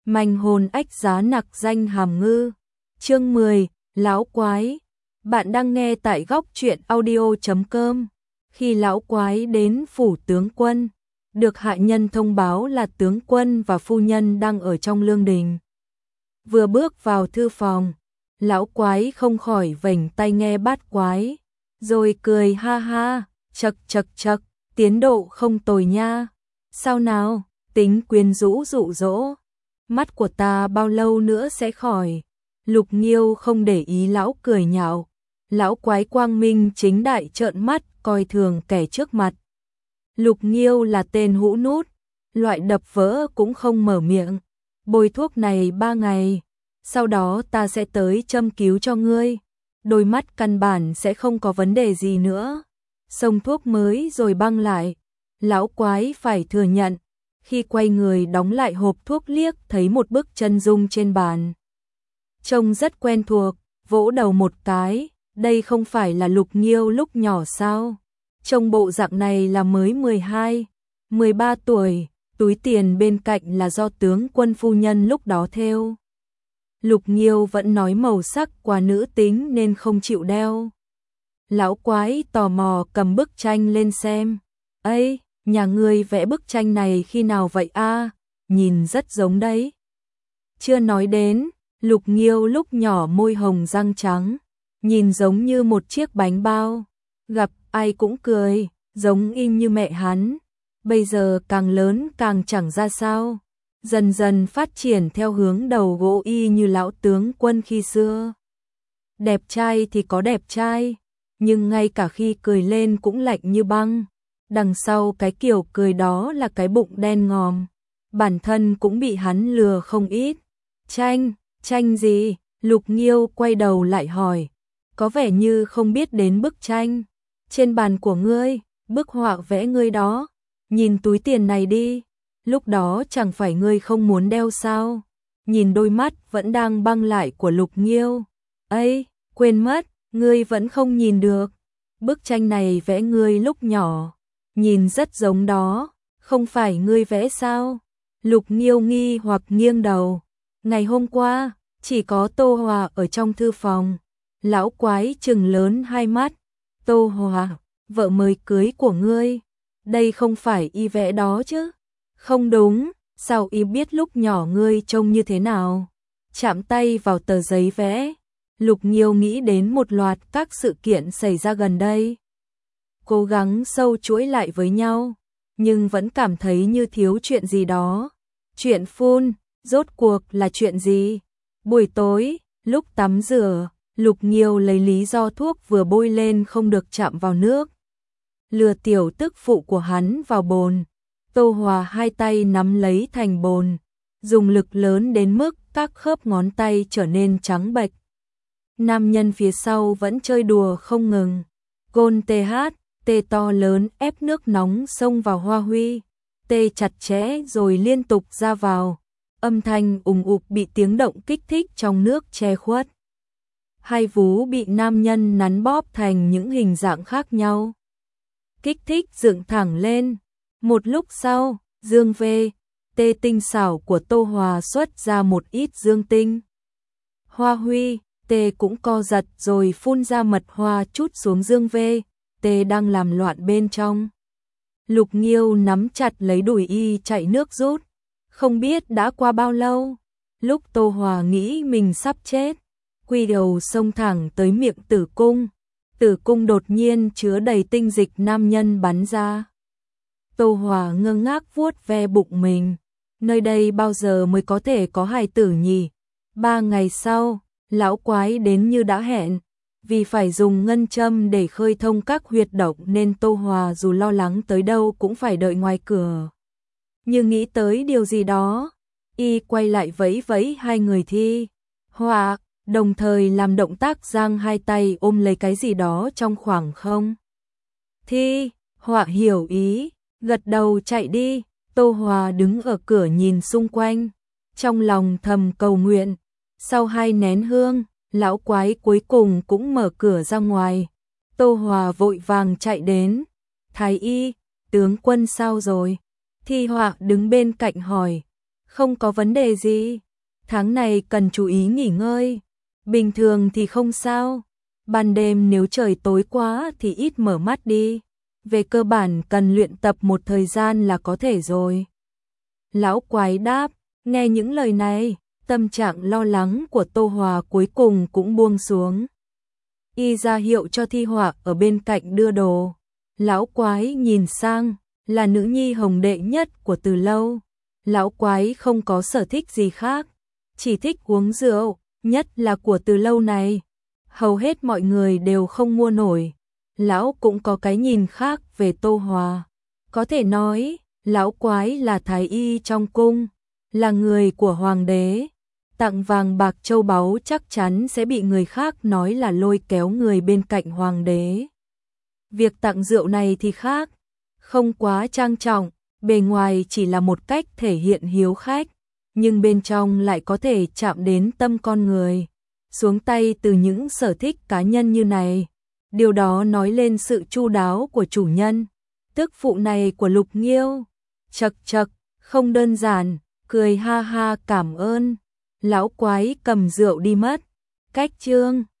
Manh hồn ách giá nặc danh hàm ngư. Chương 10, Lão Quái. Bạn đang nghe tại góc truyện audio.com. Khi lão quái đến phủ tướng quân, được hạ nhân thông báo là tướng quân và phu nhân đang ở trong lương đình. Vừa bước vào thư phòng, lão quái không khỏi vểnh tai nghe bát quái, rồi cười ha ha, chậc chậc chậc, tiến độ không tồi nha. Sao nào, tính quyến rũ dụ dỗ, mắt của ta bao lâu nữa sẽ khỏi. Lục Nghiêu không để ý lão cười nhạo, lão quái quang minh chính đại trợn mắt coi thường kẻ trước mặt. Lục Nghiêu là tên hũ nút, loại đập vỡ cũng không mở miệng. Bôi thuốc này 3 ngày, sau đó ta sẽ tới châm cứu cho ngươi. Đôi mắt căn bản sẽ không có vấn đề gì nữa. Xông thuốc mới rồi băng lại. Lão quái phải thừa nhận, khi quay người đóng lại hộp thuốc liếc thấy một bức chân dung trên bàn. Trông rất quen thuộc, vỗ đầu một cái, đây không phải là Lục Nghiêu lúc nhỏ sao? Trông bộ dạng này là mới 12, 13 tuổi, túi tiền bên cạnh là do tướng quân phu nhân lúc đó thêu. Lục Nghiêu vẫn nói màu sắc quá nữ tính nên không chịu đeo. Lão quái tò mò cầm bức tranh lên xem. Ây, nhà ngươi vẽ bức tranh này khi nào vậy a? Nhìn rất giống đấy. Chưa nói đến, Lục Nghiêu lúc nhỏ môi hồng răng trắng, nhìn giống như một chiếc bánh bao, gặp ai cũng cười, giống y như mẹ hắn. Bây giờ càng lớn càng chẳng ra sao, dần dần phát triển theo hướng đầu gỗ y như lão tướng quân khi xưa. Đẹp trai thì có đẹp trai, nhưng ngay cả khi cười lên cũng lạnh như băng. Đằng sau cái kiểu cười đó là cái bụng đen ngòm, bản thân cũng bị hắn lừa không ít. Tranh gì? Lục Nghiêu quay đầu lại hỏi, có vẻ như không biết đến bức tranh. Trên bàn của ngươi, bức họa vẽ ngươi đó, nhìn túi tiền này đi, lúc đó chẳng phải ngươi không muốn đeo sao? Nhìn đôi mắt vẫn đang băng lại của Lục Nghiêu. Ây, quên mất, ngươi vẫn không nhìn được. Bức tranh này vẽ ngươi lúc nhỏ, nhìn rất giống đó, không phải ngươi vẽ sao? Lục Nghiêu nghi hoặc nghiêng đầu. Ngày hôm qua, chỉ có Tô Hòa ở trong thư phòng. Lão quái trừng lớn hai mắt. Tô Hòa, vợ mới cưới của ngươi, đây không phải y vẽ đó chứ? Không đúng, sao y biết lúc nhỏ ngươi trông như thế nào? Chạm tay vào tờ giấy vẽ, Lục Nghiêu nghĩ đến một loạt các sự kiện xảy ra gần đây. Cố gắng sâu chuỗi lại với nhau, nhưng vẫn cảm thấy như thiếu chuyện gì đó. Chuyện phun, rốt cuộc là chuyện gì? Buổi tối, lúc tắm rửa, Lục Nghiêu lấy lý do thuốc vừa bôi lên không được chạm vào nước, lừa tiểu tức phụ của hắn vào bồn. Tô Hòa hai tay nắm lấy thành bồn, dùng lực lớn đến mức các khớp ngón tay trở nên trắng bệch. Nam nhân phía sau vẫn chơi đùa không ngừng. Gôn tê to lớn ép nước nóng xông vào Hoa Huy, tê chặt chẽ rồi liên tục ra vào. Âm thanh ùng ục bị tiếng động kích thích trong nước che khuất. Hai vú bị nam nhân nắn bóp thành những hình dạng khác nhau, kích thích dựng thẳng lên. Một lúc sau, dương vê, tê tinh xảo của Tô Hòa xuất ra một ít dương tinh. Hoa Huy, tê cũng co giật rồi phun ra mật hoa chút xuống dương vê, tê đang làm loạn bên trong. Lục Nghiêu nắm chặt lấy đùi y chạy nước rút. Không biết đã qua bao lâu, lúc Tô Hòa nghĩ mình sắp chết, quy đầu xông thẳng tới miệng tử cung đột nhiên chứa đầy tinh dịch nam nhân bắn ra. Tô Hòa ngơ ngác vuốt ve bụng mình, nơi đây bao giờ mới có thể có hài tử nhỉ? 3 ngày sau, lão quái đến như đã hẹn, vì phải dùng ngân châm để khơi thông các huyệt động nên Tô Hòa dù lo lắng tới đâu cũng phải đợi ngoài cửa. Nhưng nghĩ tới điều gì đó, y quay lại vẫy vẫy hai người Thi Họa, đồng thời làm động tác giang hai tay ôm lấy cái gì đó trong khoảng không. Thi Họa hiểu ý, gật đầu chạy đi. Tô Hòa đứng ở cửa nhìn xung quanh, trong lòng thầm cầu nguyện. Sau 2 nén hương, lão quái cuối cùng cũng mở cửa ra ngoài. Tô Hòa vội vàng chạy đến. Thái y, tướng quân sao rồi? Thi Họa đứng bên cạnh hỏi. Không có vấn đề gì. Tháng này cần chú ý nghỉ ngơi. Bình thường thì không sao. Ban đêm nếu trời tối quá thì ít mở mắt đi. Về cơ bản cần luyện tập một thời gian là có thể rồi. Lão quái đáp, nghe những lời này, tâm trạng lo lắng của Tô Hòa cuối cùng cũng buông xuống. Y ra hiệu cho Thi Họa ở bên cạnh đưa đồ. Lão quái nhìn sang, là nữ nhi hồng đệ nhất của Từ Lâu. Lão quái không có sở thích gì khác, chỉ thích uống rượu, nhất là của Từ Lâu này. Hầu hết mọi người đều không mua nổi. Lão cũng có cái nhìn khác về Tô Hòa. Có thể nói, lão quái là thái y trong cung, là người của hoàng đế. Tặng vàng bạc châu báu chắc chắn sẽ bị người khác nói là lôi kéo người bên cạnh hoàng đế. Việc tặng rượu này thì khác, không quá trang trọng, bề ngoài chỉ là một cách thể hiện hiếu khách, nhưng bên trong lại có thể chạm đến tâm con người. Xuống tay từ những sở thích cá nhân như này, điều đó nói lên sự chu đáo của chủ nhân. Tức phụ này của Lục Nghiêu, chậc chậc, không đơn giản, cười ha ha cảm ơn. Lão quái cầm rượu đi mất. Cách chương